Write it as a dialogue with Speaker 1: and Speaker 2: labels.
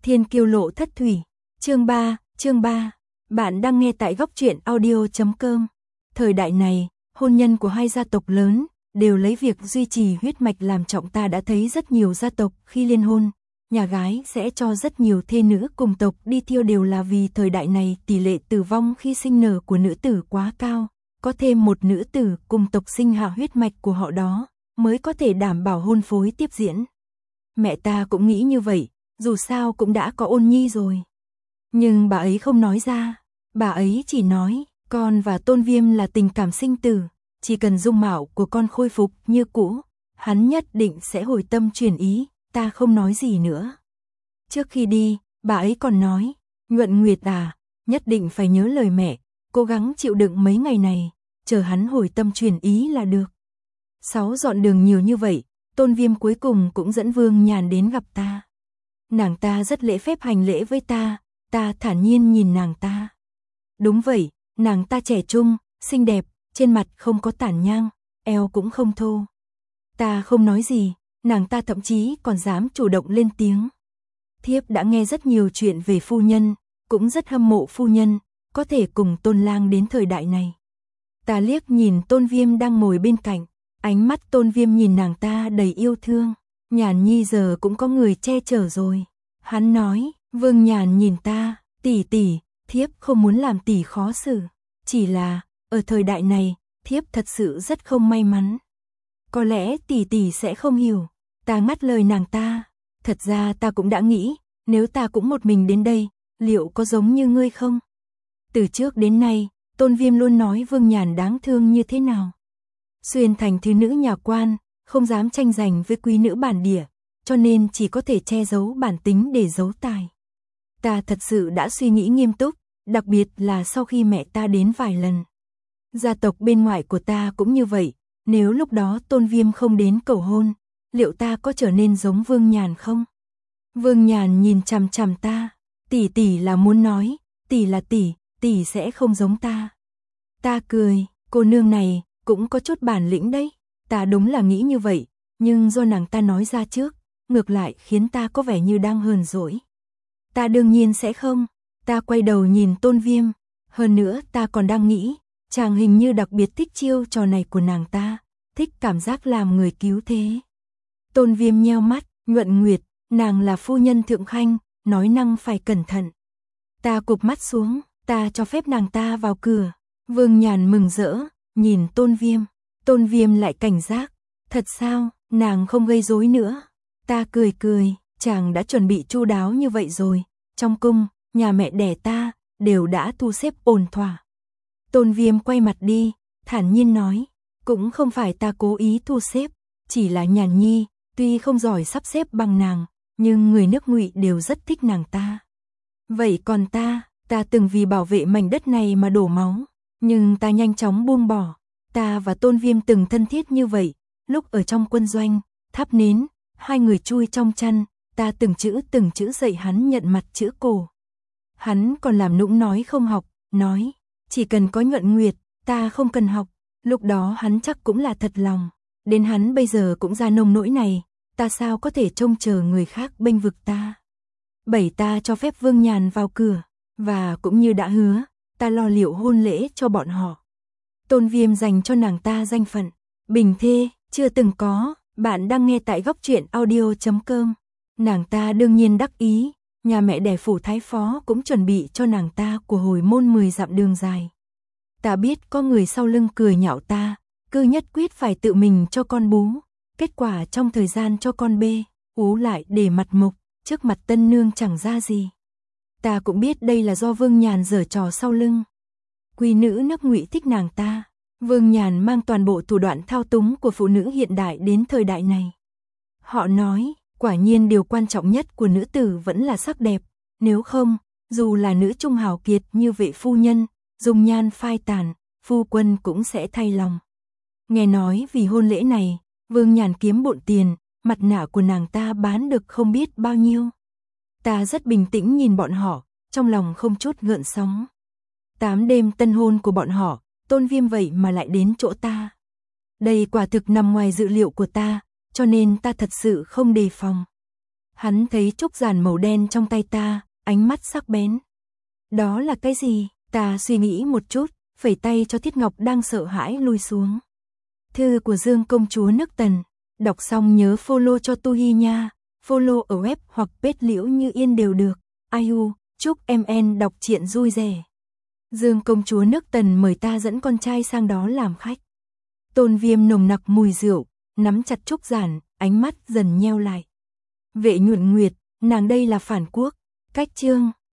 Speaker 1: Thiên kiêu lộ thất thủy. Chương 3. Bạn đang nghe tại góc truyện audio.com. Thời đại này, hôn nhân của hai gia tộc lớn đều lấy việc duy trì huyết mạch làm trọng. Ta đã thấy rất nhiều gia tộc khi liên hôn, nhà gái sẽ cho rất nhiều thê nữ cùng tộc đi thiêu, đều là vì thời đại này tỷ lệ tử vong khi sinh nở của nữ tử quá cao, có thêm một nữ tử cùng tộc sinh hạ huyết mạch của họ đó mới có thể đảm bảo hôn phối tiếp diễn. Mẹ ta cũng nghĩ như vậy, dù sao cũng đã có Ôn Nhi rồi. Nhưng bà ấy không nói ra, bà ấy chỉ nói, con và Tôn Viêm là tình cảm sinh tử, chỉ cần dung mạo của con khôi phục như cũ, hắn nhất định sẽ hồi tâm chuyển ý. Ta không nói gì nữa. Trước khi đi, bà ấy còn nói, Nhuận Nguyệt à, nhất định phải nhớ lời mẹ, cố gắng chịu đựng mấy ngày này, chờ hắn hồi tâm chuyển ý là được. 6 dọn đường nhiều như vậy, Tôn Viêm cuối cùng cũng dẫn Vương Nhàn đến gặp ta. Nàng ta rất lễ phép hành lễ với ta thản nhiên nhìn nàng ta. Đúng vậy, nàng ta trẻ trung, xinh đẹp, trên mặt không có tản nhang, eo cũng không thô. Ta không nói gì, nàng ta thậm chí còn dám chủ động lên tiếng. Thiếp đã nghe rất nhiều chuyện về phu nhân, cũng rất hâm mộ phu nhân, có thể cùng Tôn lang đến thời đại này. Ta liếc nhìn Tôn Viêm đang ngồi bên cạnh, ánh mắt Tôn Viêm nhìn nàng ta đầy yêu thương. Nhàn Nhi giờ cũng có người che chở rồi. Hắn nói, Vương Nhàn nhìn ta, tỷ tỷ, thiếp không muốn làm tỷ khó xử. Chỉ là, ở thời đại này, thiếp thật sự rất không may mắn. Có lẽ tỷ tỷ sẽ không hiểu. Ta ngắt lời nàng ta. Thật ra ta cũng đã nghĩ, nếu ta cũng một mình đến đây, liệu có giống như ngươi không? Từ trước đến nay, Tôn Viêm luôn nói Vương Nhàn đáng thương như thế nào. Xuyên thành thứ nữ nhà quan, không dám tranh giành với quý nữ bản địa, cho nên chỉ có thể che giấu bản tính để giấu tài. Ta thật sự đã suy nghĩ nghiêm túc, đặc biệt là sau khi mẹ ta đến vài lần. Gia tộc bên ngoài của ta cũng như vậy, nếu lúc đó Tôn Viêm không đến cầu hôn, liệu ta có trở nên giống Vương Nhàn không? Vương Nhàn nhìn chằm chằm ta, tỷ là muốn nói, tỷ là tỷ sẽ không giống ta. Ta cười, cô nương này cũng có chút bản lĩnh đấy. Ta đúng là nghĩ như vậy, nhưng do nàng ta nói ra trước, ngược lại khiến ta có vẻ như đang hờn dỗi. Ta đương nhiên sẽ không. Ta quay đầu nhìn Tôn Viêm, hơn nữa ta còn đang nghĩ, chàng hình như đặc biệt thích chiêu trò này của nàng ta, thích cảm giác làm người cứu thế. Tôn Viêm nheo mắt, Nhuận Nguyệt, nàng là phu nhân thượng khanh, nói năng phải cẩn thận. Ta cụp mắt xuống, ta cho phép nàng ta vào cửa. Vương Nhàn mừng rỡ, nhìn Tôn Viêm lại cảnh giác, thật sao, nàng không gây rối nữa. Ta cười, chàng đã chuẩn bị chu đáo như vậy rồi, trong cung, nhà mẹ đẻ ta, đều đã thu xếp ổn thỏa. Tôn Viêm quay mặt đi, thản nhiên nói, cũng không phải ta cố ý thu xếp, chỉ là Nhàn Nhi, tuy không giỏi sắp xếp bằng nàng, nhưng người nước Ngụy đều rất thích nàng ta. Vậy còn ta từng vì bảo vệ mảnh đất này mà đổ máu, nhưng ta nhanh chóng buông bỏ. Ta và Tôn Viêm từng thân thiết như vậy, lúc ở trong quân doanh, thắp nến, hai người chui trong chăn, ta từng chữ dạy hắn nhận mặt chữ cổ. Hắn còn làm nũng nói không học, nói, chỉ cần có Nhuận Nguyệt, ta không cần học. Lúc đó hắn chắc cũng là thật lòng. Đến hắn bây giờ cũng ra nông nỗi này, ta sao có thể trông chờ người khác bênh vực ta. Ta cho phép Vương Nhàn vào cửa, và cũng như đã hứa, ta lo liệu hôn lễ cho bọn họ. Tôn Viêm dành cho nàng ta danh phận bình thê, chưa từng có. Bạn đang nghe tại góc truyện audio.com. Nàng ta đương nhiên đắc ý, nhà mẹ đẻ phủ thái phó cũng chuẩn bị cho nàng ta của hồi môn 10 dặm đường dài. Ta biết có người sau lưng cười nhạo ta, cứ nhất quyết phải tự mình cho con bú. Kết quả trong thời gian cho con bê, ú lại để mặt mục, trước mặt tân nương chẳng ra gì. Ta cũng biết đây là do Vương Nhàn giở trò sau lưng. Quý nữ nước Ngụy thích nàng ta. Vương Nhàn mang toàn bộ thủ đoạn thao túng của phụ nữ hiện đại đến thời đại này. Họ nói, quả nhiên điều quan trọng nhất của nữ tử vẫn là sắc đẹp, nếu không, dù là nữ trung hào kiệt như vệ phu nhân, dung nhan phai tàn, phu quân cũng sẽ thay lòng. Nghe nói vì hôn lễ này, Vương Nhàn kiếm bộn tiền, mặt nạ của nàng ta bán được không biết bao nhiêu. Ta rất bình tĩnh nhìn bọn họ, trong lòng không chút gợn sóng. 8 đêm tân hôn của bọn họ, Tôn Viêm vậy mà lại đến chỗ ta. Đây quả thực nằm ngoài dự liệu của ta, cho nên ta thật sự không đề phòng. Hắn thấy trúc giản màu đen trong tay ta, ánh mắt sắc bén. Đó là cái gì? Ta suy nghĩ một chút, phẩy tay cho Thiết Ngọc đang sợ hãi lui xuống. Thư của Dương công chúa nước Tần. Đọc xong nhớ follow cho Tu Hi nha. Follow ở web hoặc page Liễu Như Yên đều được. Ai chúc MN đọc truyện vui vẻ. Dương công chúa nước Tần mời ta dẫn con trai sang đó làm khách. Tôn Viêm nồng nặc mùi rượu, nắm chặt trúc giản, ánh mắt dần nheo lại. Vệ Nhuận Nguyệt, nàng đây là phản quốc. Cách chương